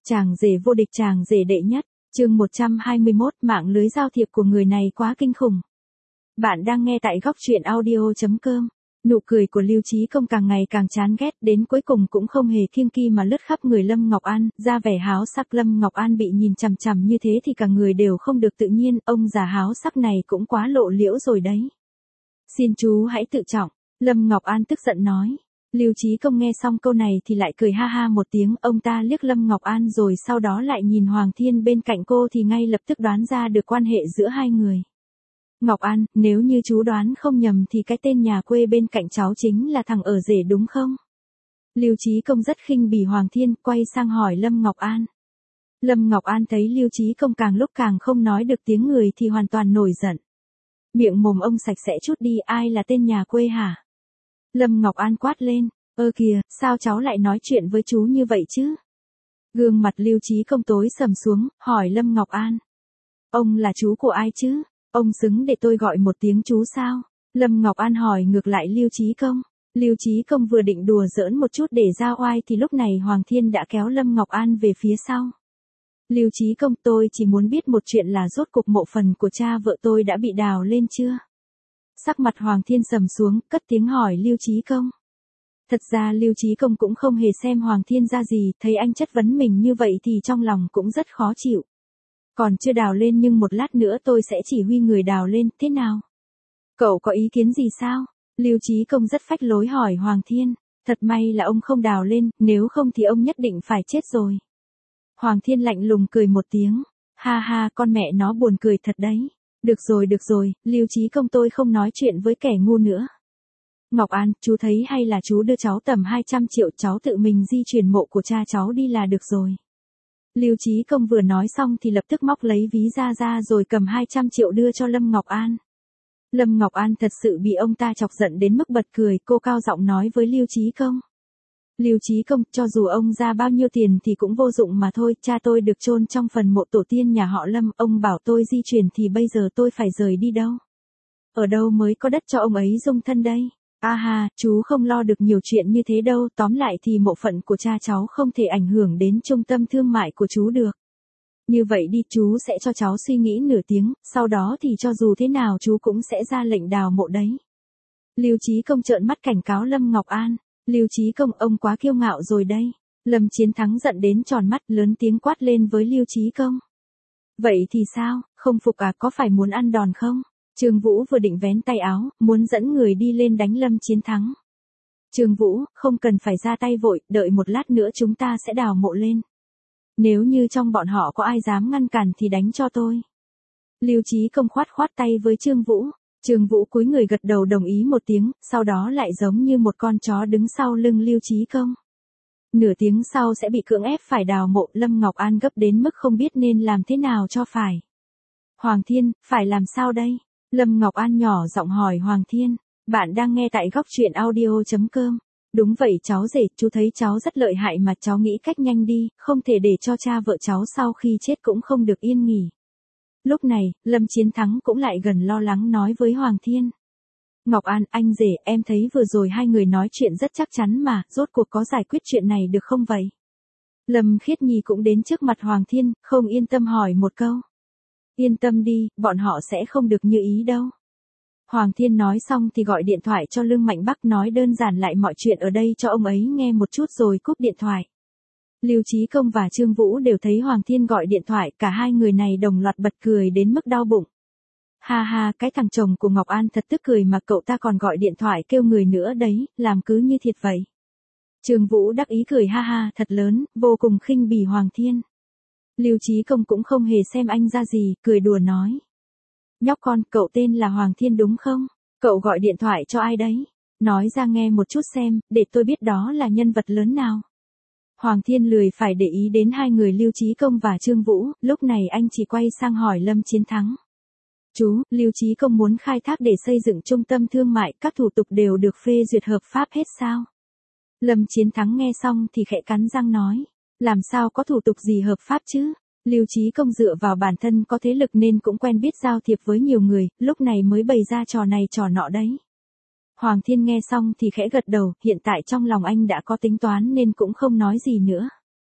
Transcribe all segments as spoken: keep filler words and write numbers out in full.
Chàng rể vô địch, chàng rể đệ nhất, chương một trăm hai mươi mốt, mạng lưới giao thiệp của người này quá kinh khủng. Bạn đang nghe tại góc truyện audio chấm com. Nụ cười của Lưu Chí Công càng ngày càng chán ghét, đến cuối cùng cũng không hề kiêng kỵ mà lướt khắp người Lâm Ngọc An, ra vẻ háo sắc. Lâm Ngọc An bị nhìn chằm chằm như thế thì cả người đều không được tự nhiên, ông già háo sắc này cũng quá lộ liễu rồi đấy. Xin chú hãy tự trọng, Lâm Ngọc An tức giận nói. Lưu Chí Công nghe xong câu này thì lại cười ha ha một tiếng, ông ta liếc Lâm Ngọc An rồi sau đó lại nhìn Hoàng Thiên bên cạnh cô thì ngay lập tức đoán ra được quan hệ giữa hai người. Ngọc An, nếu như chú đoán không nhầm thì cái tên nhà quê bên cạnh cháu chính là thằng ở rể đúng không? Lưu Chí Công rất khinh bỉ Hoàng Thiên, quay sang hỏi Lâm Ngọc An. Lâm Ngọc An thấy Lưu Chí Công càng lúc càng không nói được tiếng người thì hoàn toàn nổi giận. Miệng mồm ông sạch sẽ chút đi, ai là tên nhà quê hả? Lâm Ngọc An quát lên, ơ kìa, sao cháu lại nói chuyện với chú như vậy chứ? Gương mặt Lưu Chí Công tối sầm xuống, hỏi Lâm Ngọc An. Ông là chú của ai chứ? Ông xứng để tôi gọi một tiếng chú sao? Lâm Ngọc An hỏi ngược lại Lưu Chí Công. Lưu Chí Công vừa định đùa giỡn một chút để ra oai thì lúc này Hoàng Thiên đã kéo Lâm Ngọc An về phía sau. Lưu Chí Công, tôi chỉ muốn biết một chuyện là rốt cuộc mộ phần của cha vợ tôi đã bị đào lên chưa? Sắc mặt Hoàng Thiên sầm xuống, cất tiếng hỏi Lưu Chí Công. Thật ra Lưu Chí Công cũng không hề xem Hoàng Thiên ra gì, thấy anh chất vấn mình như vậy thì trong lòng cũng rất khó chịu. Còn chưa đào lên nhưng một lát nữa tôi sẽ chỉ huy người đào lên, thế nào? Cậu có ý kiến gì sao? Lưu Chí Công rất phách lối hỏi Hoàng Thiên. Thật may là ông không đào lên, nếu không thì ông nhất định phải chết rồi. Hoàng Thiên lạnh lùng cười một tiếng. Ha ha, con mẹ nó buồn cười thật đấy. Được rồi được rồi, Lưu Chí Công, tôi không nói chuyện với kẻ ngu nữa. Ngọc An, chú thấy hay là chú đưa cháu tầm hai trăm triệu, cháu tự mình di chuyển mộ của cha cháu đi là được rồi. Lưu Chí Công vừa nói xong thì lập tức móc lấy ví ra ra rồi cầm hai trăm triệu đưa cho Lâm Ngọc An. Lâm Ngọc An thật sự bị ông ta chọc giận đến mức bật cười, cô cao giọng nói với Lưu Chí Công. Lưu Chí Công, cho dù ông ra bao nhiêu tiền thì cũng vô dụng mà thôi, cha tôi được chôn trong phần mộ tổ tiên nhà họ Lâm, ông bảo tôi di chuyển thì bây giờ tôi phải rời đi đâu? Ở đâu mới có đất cho ông ấy dung thân đây? A ha, chú không lo được nhiều chuyện như thế đâu, tóm lại thì mộ phận của cha cháu không thể ảnh hưởng đến trung tâm thương mại của chú được. Như vậy đi, chú sẽ cho cháu suy nghĩ nửa tiếng, sau đó thì cho dù thế nào chú cũng sẽ ra lệnh đào mộ đấy. Lưu Chí Công trợn mắt cảnh cáo Lâm Ngọc An. Lưu Chí Công, ông quá kiêu ngạo rồi đây. Lâm Chiến Thắng giận đến tròn mắt, lớn tiếng quát lên với Lưu Chí Công. Vậy thì sao, không phục à, có phải muốn ăn đòn không? Trương Vũ vừa định vén tay áo, muốn dẫn người đi lên đánh Lâm Chiến Thắng. Trương Vũ, không cần phải ra tay vội, đợi một lát nữa chúng ta sẽ đào mộ lên. Nếu như trong bọn họ có ai dám ngăn cản thì đánh cho tôi. Lưu Chí Công khoát khoát tay với Trương Vũ. Trương Vũ cúi người gật đầu đồng ý một tiếng, sau đó lại giống như một con chó đứng sau lưng Lưu Chí Công. Nửa tiếng sau sẽ bị cưỡng ép phải đào mộ, Lâm Ngọc An gấp đến mức không biết nên làm thế nào cho phải. Hoàng Thiên, phải làm sao đây? Lâm Ngọc An nhỏ giọng hỏi Hoàng Thiên. Bạn đang nghe tại góc truyện audio chấm com. Đúng vậy cháu rể, chú thấy cháu rất lợi hại mà cháu nghĩ cách nhanh đi, không thể để cho cha vợ cháu sau khi chết cũng không được yên nghỉ. Lúc này, Lâm Chiến Thắng cũng lại gần lo lắng nói với Hoàng Thiên. Ngọc An, anh rể, em thấy vừa rồi hai người nói chuyện rất chắc chắn mà, rốt cuộc có giải quyết chuyện này được không vậy? Lâm Khiết Nhi cũng đến trước mặt Hoàng Thiên, không yên tâm hỏi một câu. Yên tâm đi, bọn họ sẽ không được như ý đâu. Hoàng Thiên nói xong thì gọi điện thoại cho Lương Mạnh Bắc, nói đơn giản lại mọi chuyện ở đây cho ông ấy nghe một chút rồi cúp điện thoại. Lưu Chí Công và Trương Vũ đều thấy Hoàng Thiên gọi điện thoại, cả hai người này đồng loạt bật cười đến mức đau bụng. Ha ha, cái thằng chồng của Ngọc An thật tức cười mà cậu ta còn gọi điện thoại kêu người nữa đấy, làm cứ như thiệt vậy. Trương Vũ đắc ý cười ha ha thật lớn, vô cùng khinh bỉ Hoàng Thiên. Lưu Chí Công cũng không hề xem anh ra gì, cười đùa nói. Nhóc con, cậu tên là Hoàng Thiên đúng không? Cậu gọi điện thoại cho ai đấy? Nói ra nghe một chút xem, để tôi biết đó là nhân vật lớn nào. Hoàng Thiên lười phải để ý đến hai người Lưu Chí Công và Trương Vũ, lúc này anh chỉ quay sang hỏi Lâm Chiến Thắng. Chú, Lưu Chí Công muốn khai thác để xây dựng trung tâm thương mại, các thủ tục đều được phê duyệt hợp pháp hết sao? Lâm Chiến Thắng nghe xong thì khẽ cắn răng nói. Làm sao có thủ tục gì hợp pháp chứ? Lưu Chí Công dựa vào bản thân có thế lực nên cũng quen biết giao thiệp với nhiều người, lúc này mới bày ra trò này trò nọ đấy. Hoàng Thiên nghe xong thì khẽ gật đầu, hiện tại trong lòng anh đã có tính toán nên cũng không nói gì nữa.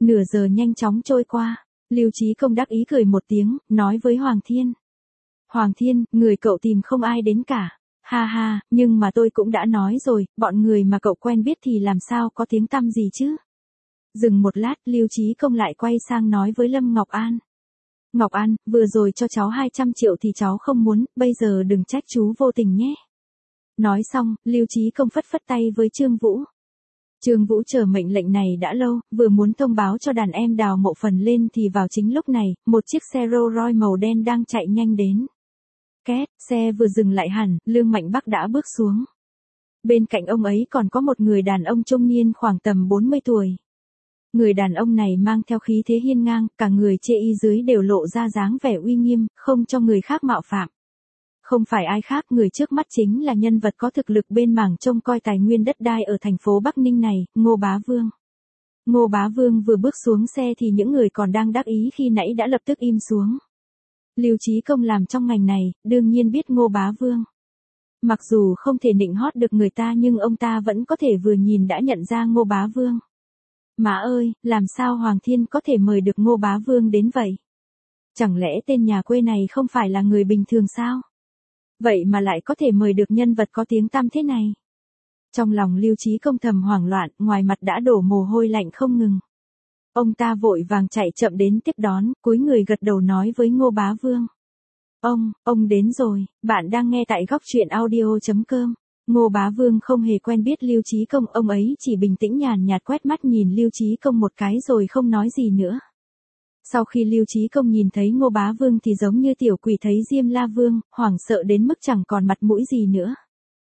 Nửa giờ nhanh chóng trôi qua, Lưu Chí Công đắc ý cười một tiếng, nói với Hoàng Thiên. Hoàng Thiên, người cậu tìm không ai đến cả. Ha ha, nhưng mà tôi cũng đã nói rồi, bọn người mà cậu quen biết thì làm sao có tiếng tăm gì chứ. Dừng một lát, Lưu Chí Công lại quay sang nói với Lâm Ngọc An. Ngọc An, vừa rồi cho cháu hai trăm triệu thì cháu không muốn, bây giờ đừng trách chú vô tình nhé. Nói xong, Lưu Chí Công phất phất tay với Trương Vũ. Trương Vũ chờ mệnh lệnh này đã lâu, vừa muốn thông báo cho đàn em đào mộ phần lên thì vào chính lúc này, một chiếc xe Rolls Royce màu đen đang chạy nhanh đến. Két, xe vừa dừng lại hẳn, Lương Mạnh Bắc đã bước xuống. Bên cạnh ông ấy còn có một người đàn ông trung niên khoảng tầm bốn mươi tuổi. Người đàn ông này mang theo khí thế hiên ngang, cả người chê y dưới đều lộ ra dáng vẻ uy nghiêm, không cho người khác mạo phạm. Không phải ai khác, người trước mắt chính là nhân vật có thực lực bên mảng trông coi tài nguyên đất đai ở thành phố Bắc Ninh này, Ngô Bá Vương. Ngô Bá Vương vừa bước xuống xe thì những người còn đang đắc ý khi nãy đã lập tức im xuống. Lưu Chí Công làm trong ngành này, đương nhiên biết Ngô Bá Vương. Mặc dù không thể nịnh hót được người ta nhưng ông ta vẫn có thể vừa nhìn đã nhận ra Ngô Bá Vương. Má ơi, làm sao Hoàng Thiên có thể mời được Ngô Bá Vương đến vậy? Chẳng lẽ tên nhà quê này không phải là người bình thường sao? Vậy mà lại có thể mời được nhân vật có tiếng tăm thế này. Trong lòng Lưu Chí Công thầm hoảng loạn, ngoài mặt đã đổ mồ hôi lạnh không ngừng. Ông ta vội vàng chạy chậm đến tiếp đón, cúi người gật đầu nói với Ngô Bá Vương. Ông, ông đến rồi, bạn đang nghe tại góc truyện audio chấm com. Ngô Bá Vương không hề quen biết Lưu Chí Công, ông ấy chỉ bình tĩnh nhàn nhạt quét mắt nhìn Lưu Chí Công một cái rồi không nói gì nữa. Sau khi Lưu Chí Công nhìn thấy Ngô Bá Vương thì giống như tiểu quỷ thấy Diêm La Vương, hoảng sợ đến mức chẳng còn mặt mũi gì nữa.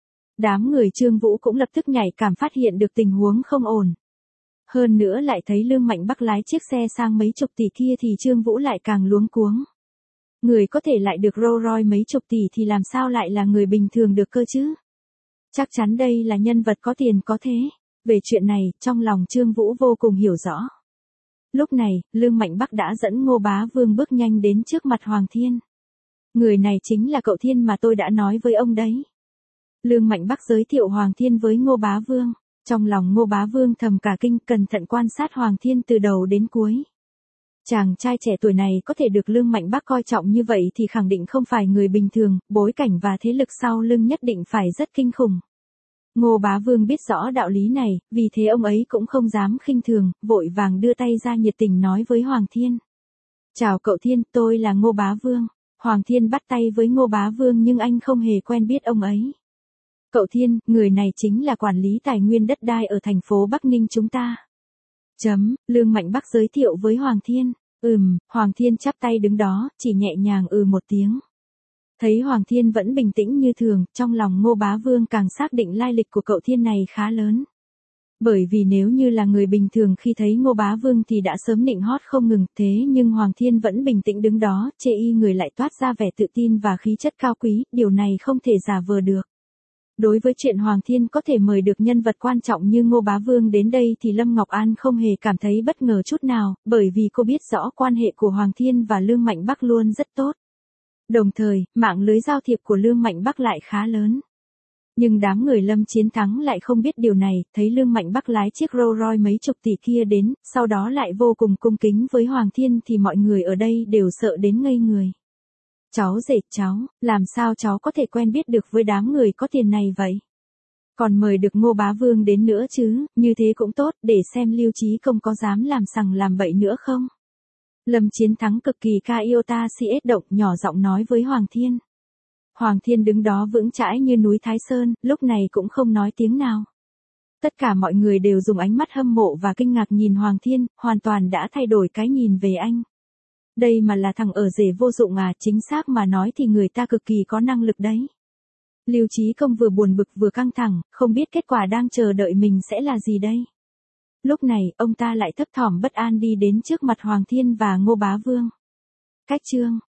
Đám người Trương Vũ cũng lập tức nhảy cảm phát hiện được tình huống không ổn. Hơn nữa lại thấy Lương Mạnh Bắc lái chiếc xe sang mấy chục tỷ kia thì Trương Vũ lại càng luống cuống. Người có thể lại được Rolls Royce mấy chục tỷ thì làm sao lại là người bình thường được cơ chứ? Chắc chắn đây là nhân vật có tiền có thế. Về chuyện này, trong lòng Trương Vũ vô cùng hiểu rõ. Lúc này, Lương Mạnh Bắc đã dẫn Ngô Bá Vương bước nhanh đến trước mặt Hoàng Thiên. Người này chính là cậu Thiên mà tôi đã nói với ông đấy. Lương Mạnh Bắc giới thiệu Hoàng Thiên với Ngô Bá Vương. Trong lòng Ngô Bá Vương thầm cả kinh, cẩn thận quan sát Hoàng Thiên từ đầu đến cuối. Chàng trai trẻ tuổi này có thể được Lương Mạnh Bắc coi trọng như vậy thì khẳng định không phải người bình thường, bối cảnh và thế lực sau lưng nhất định phải rất kinh khủng. Ngô Bá Vương biết rõ đạo lý này, vì thế ông ấy cũng không dám khinh thường, vội vàng đưa tay ra nhiệt tình nói với Hoàng Thiên. Chào cậu Thiên, tôi là Ngô Bá Vương. Hoàng Thiên bắt tay với Ngô Bá Vương nhưng anh không hề quen biết ông ấy. Cậu Thiên, người này chính là quản lý tài nguyên đất đai ở thành phố Bắc Ninh chúng ta. Chấm, Lương Mạnh Bắc giới thiệu với Hoàng Thiên. Ừm, Hoàng Thiên chắp tay đứng đó, chỉ nhẹ nhàng ừ một tiếng. Thấy Hoàng Thiên vẫn bình tĩnh như thường, trong lòng Ngô Bá Vương càng xác định lai lịch của cậu Thiên này khá lớn. Bởi vì nếu như là người bình thường khi thấy Ngô Bá Vương thì đã sớm nịnh hót không ngừng, thế nhưng Hoàng Thiên vẫn bình tĩnh đứng đó, chê y người lại toát ra vẻ tự tin và khí chất cao quý, điều này không thể giả vờ được. Đối với chuyện Hoàng Thiên có thể mời được nhân vật quan trọng như Ngô Bá Vương đến đây thì Lâm Ngọc An không hề cảm thấy bất ngờ chút nào, bởi vì cô biết rõ quan hệ của Hoàng Thiên và Lương Mạnh Bắc luôn rất tốt. Đồng thời, mạng lưới giao thiệp của Lương Mạnh Bắc lại khá lớn. Nhưng đám người Lâm Chiến Thắng lại không biết điều này, thấy Lương Mạnh Bắc lái chiếc Rolls Royce mấy chục tỷ kia đến, sau đó lại vô cùng cung kính với Hoàng Thiên thì mọi người ở đây đều sợ đến ngây người. Cháu rể cháu, làm sao cháu có thể quen biết được với đám người có tiền này vậy? Còn mời được Ngô Bá Vương đến nữa chứ, như thế cũng tốt, để xem Lưu Chí Công có dám làm sằng làm bậy nữa không? Lâm Chiến Thắng cực kỳ ca yêu ta si ết động, nhỏ giọng nói với Hoàng Thiên. Hoàng Thiên đứng đó vững chãi như núi Thái Sơn, lúc này cũng không nói tiếng nào. Tất cả mọi người đều dùng ánh mắt hâm mộ và kinh ngạc nhìn Hoàng Thiên, hoàn toàn đã thay đổi cái nhìn về anh. Đây mà là thằng ở rể vô dụng à, chính xác mà nói thì người ta cực kỳ có năng lực đấy. Lưu Chí Công vừa buồn bực vừa căng thẳng, không biết kết quả đang chờ đợi mình sẽ là gì đây. Lúc này, ông ta lại thấp thỏm bất an đi đến trước mặt Hoàng Thiên và Ngô Bá Vương. Cách chương